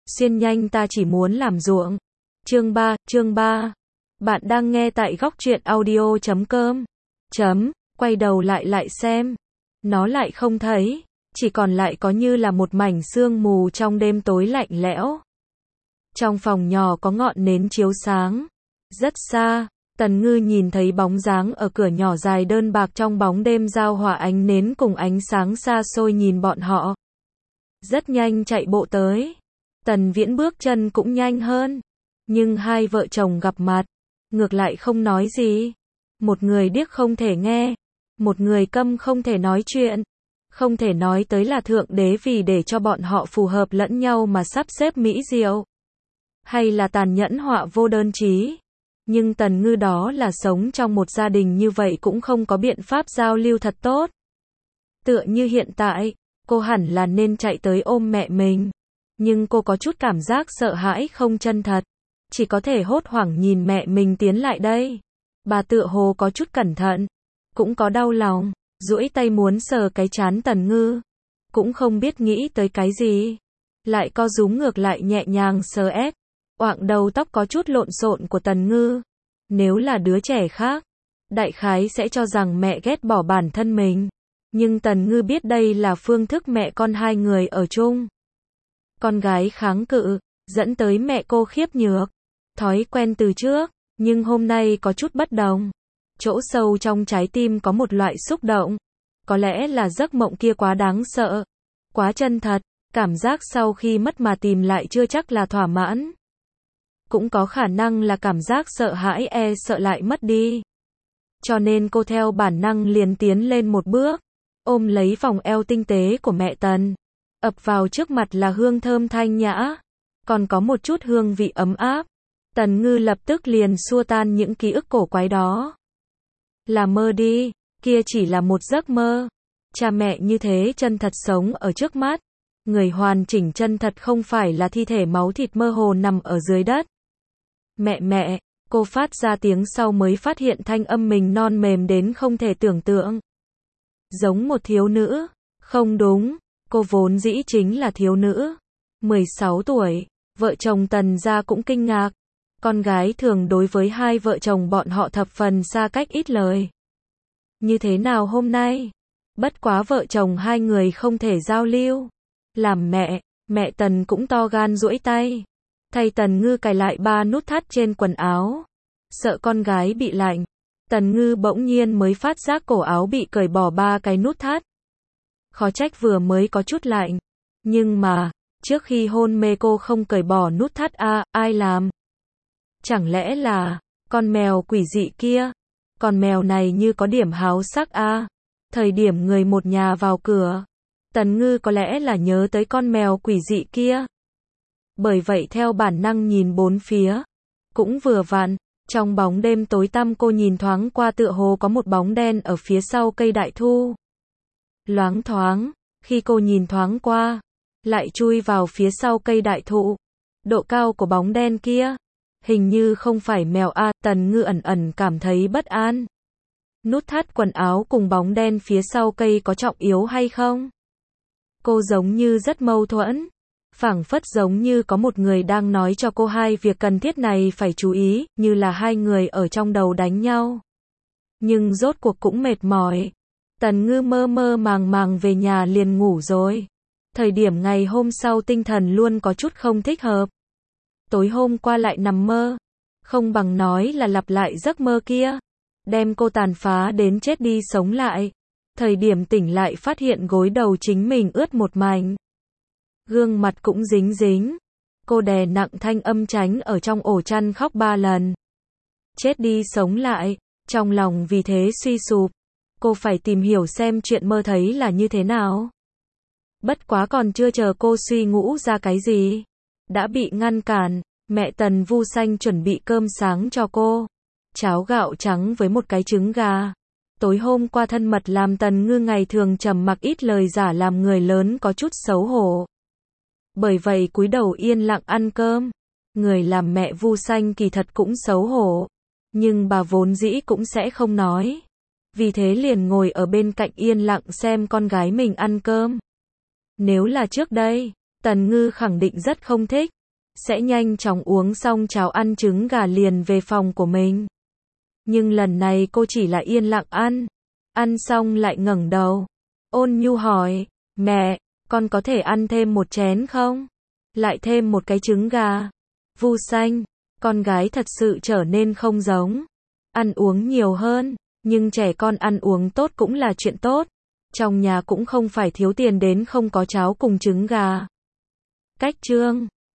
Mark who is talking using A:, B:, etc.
A: Xuyên nhanh ta chỉ muốn làm ruộng. Chương 3. Bạn đang nghe tại góc truyện audio.com. Quay đầu lại xem. Nó lại không thấy. Chỉ còn lại có như là một mảnh sương mù trong đêm tối lạnh lẽo. Trong phòng nhỏ có ngọn nến chiếu sáng. Rất xa, Tần Ngư nhìn thấy bóng dáng ở cửa nhỏ dài đơn bạc trong bóng đêm giao hòa ánh nến cùng ánh sáng xa xôi nhìn bọn họ. Rất nhanh chạy bộ tới. Tần Viễn bước chân cũng nhanh hơn. Nhưng hai vợ chồng gặp mặt, ngược lại không nói gì. Một người điếc không thể nghe, một người câm không thể nói chuyện. Không thể nói tới là Thượng Đế vì để cho bọn họ phù hợp lẫn nhau mà sắp xếp mỹ diệu. Hay là tàn nhẫn họa vô đơn chí. Nhưng Tần Ngư đó là sống trong một gia đình như vậy cũng không có biện pháp giao lưu thật tốt. Tựa như hiện tại, cô hẳn là nên chạy tới ôm mẹ mình. Nhưng cô có chút cảm giác sợ hãi không chân thật. Chỉ có thể hốt hoảng nhìn mẹ mình tiến lại đây. Bà tựa hồ có chút cẩn thận. Cũng có đau lòng. Duỗi tay muốn sờ cái trán Tần Ngư. Cũng không biết nghĩ tới cái gì. Lại co rúm ngược lại nhẹ nhàng sờ ép. Oạng đầu tóc có chút lộn xộn của Tần Ngư. Nếu là đứa trẻ khác, đại khái sẽ cho rằng mẹ ghét bỏ bản thân mình. Nhưng Tần Ngư biết đây là phương thức mẹ con hai người ở chung. Con gái kháng cự, dẫn tới mẹ cô khiếp nhược. Thói quen từ trước, nhưng hôm nay có chút bất đồng. Chỗ sâu trong trái tim có một loại xúc động. Có lẽ là giấc mộng kia quá đáng sợ. Quá chân thật, cảm giác sau khi mất mà tìm lại chưa chắc là thỏa mãn. Cũng có khả năng là cảm giác sợ hãi sợ lại mất đi. Cho nên cô theo bản năng liền tiến lên một bước, ôm lấy vòng eo tinh tế của mẹ Tần. Ập vào trước mặt là hương thơm thanh nhã, còn có một chút hương vị ấm áp. Tần Ngư lập tức liền xua tan những ký ức cổ quái đó. Là mơ đi, kia chỉ là một giấc mơ. Cha mẹ như thế chân thật sống ở trước mắt. Người hoàn chỉnh chân thật không phải là thi thể máu thịt mơ hồ nằm ở dưới đất. Mẹ, cô phát ra tiếng sau mới phát hiện thanh âm mình non mềm đến không thể tưởng tượng. Giống một thiếu nữ. Không đúng, cô vốn dĩ chính là thiếu nữ. 16 tuổi, vợ chồng Tần gia cũng kinh ngạc. Con gái thường đối với hai vợ chồng bọn họ thập phần xa cách ít lời. Như thế nào hôm nay? Bất quá vợ chồng hai người không thể giao lưu. Làm mẹ Tần cũng to gan duỗi tay. Thay Tần Ngư cài lại 3 nút thắt trên quần áo. Sợ con gái bị lạnh. Tần Ngư bỗng nhiên mới phát giác cổ áo bị cởi bỏ 3 cái nút thắt. Khó trách vừa mới có chút lạnh. Nhưng mà, trước khi hôn mê cô không cởi bỏ nút thắt ai làm? Chẳng lẽ là, con mèo quỷ dị kia? Con mèo này như có điểm háo sắc Thời điểm người một nhà vào cửa, Tần Ngư có lẽ là nhớ tới con mèo quỷ dị kia. Bởi vậy theo bản năng nhìn bốn phía. Cũng vừa vặn, trong bóng đêm tối tăm cô nhìn thoáng qua tựa hồ có một bóng đen ở phía sau cây đại thụ. Loáng thoáng, khi cô nhìn thoáng qua, lại chui vào phía sau cây đại thụ. Độ cao của bóng đen kia, hình như không phải mèo Tần Ngư ẩn cảm thấy bất an. Nút thắt quần áo cùng bóng đen phía sau cây có trọng yếu hay không? Cô giống như rất mâu thuẫn. Phảng phất giống như có một người đang nói cho cô hai việc cần thiết này phải chú ý, như là hai người ở trong đầu đánh nhau. Nhưng rốt cuộc cũng mệt mỏi. Tần Ngư mơ màng về nhà liền ngủ rồi. Thời điểm ngày hôm sau tinh thần luôn có chút không thích hợp. Tối hôm qua lại nằm mơ. Không bằng nói là lặp lại giấc mơ kia. Đem cô tàn phá đến chết đi sống lại. Thời điểm tỉnh lại phát hiện gối đầu chính mình ướt một mảnh. Gương mặt cũng dính dính. Cô đè nặng thanh âm tránh ở trong ổ chăn khóc 3 lần. Chết đi sống lại. Trong lòng vì thế suy sụp. Cô phải tìm hiểu xem chuyện mơ thấy là như thế nào. Bất quá còn chưa chờ cô suy ngũ ra cái gì. Đã bị ngăn cản. Mẹ Tần Vu Xanh chuẩn bị cơm sáng cho cô. Cháo gạo trắng với một cái trứng gà. Tối hôm qua thân mật làm Tần Ngư ngày thường trầm mặc ít lời giả làm người lớn có chút xấu hổ. Bởi vậy cúi đầu yên lặng ăn cơm. Người làm mẹ Vu Xanh kỳ thật cũng xấu hổ. Nhưng bà vốn dĩ cũng sẽ không nói. Vì thế liền ngồi ở bên cạnh yên lặng xem con gái mình ăn cơm. Nếu là trước đây, Tần Ngư khẳng định rất không thích, sẽ nhanh chóng uống xong cháo ăn trứng gà liền về phòng của mình. Nhưng lần này cô chỉ là yên lặng ăn xong lại ngẩng đầu, ôn nhu hỏi, mẹ, con có thể ăn thêm một chén không? Lại thêm một cái trứng gà. Vu Xanh, con gái thật sự trở nên không giống. Ăn uống nhiều hơn, nhưng trẻ con ăn uống tốt cũng là chuyện tốt. Trong nhà cũng không phải thiếu tiền đến không có cháo cùng trứng gà. Cách chương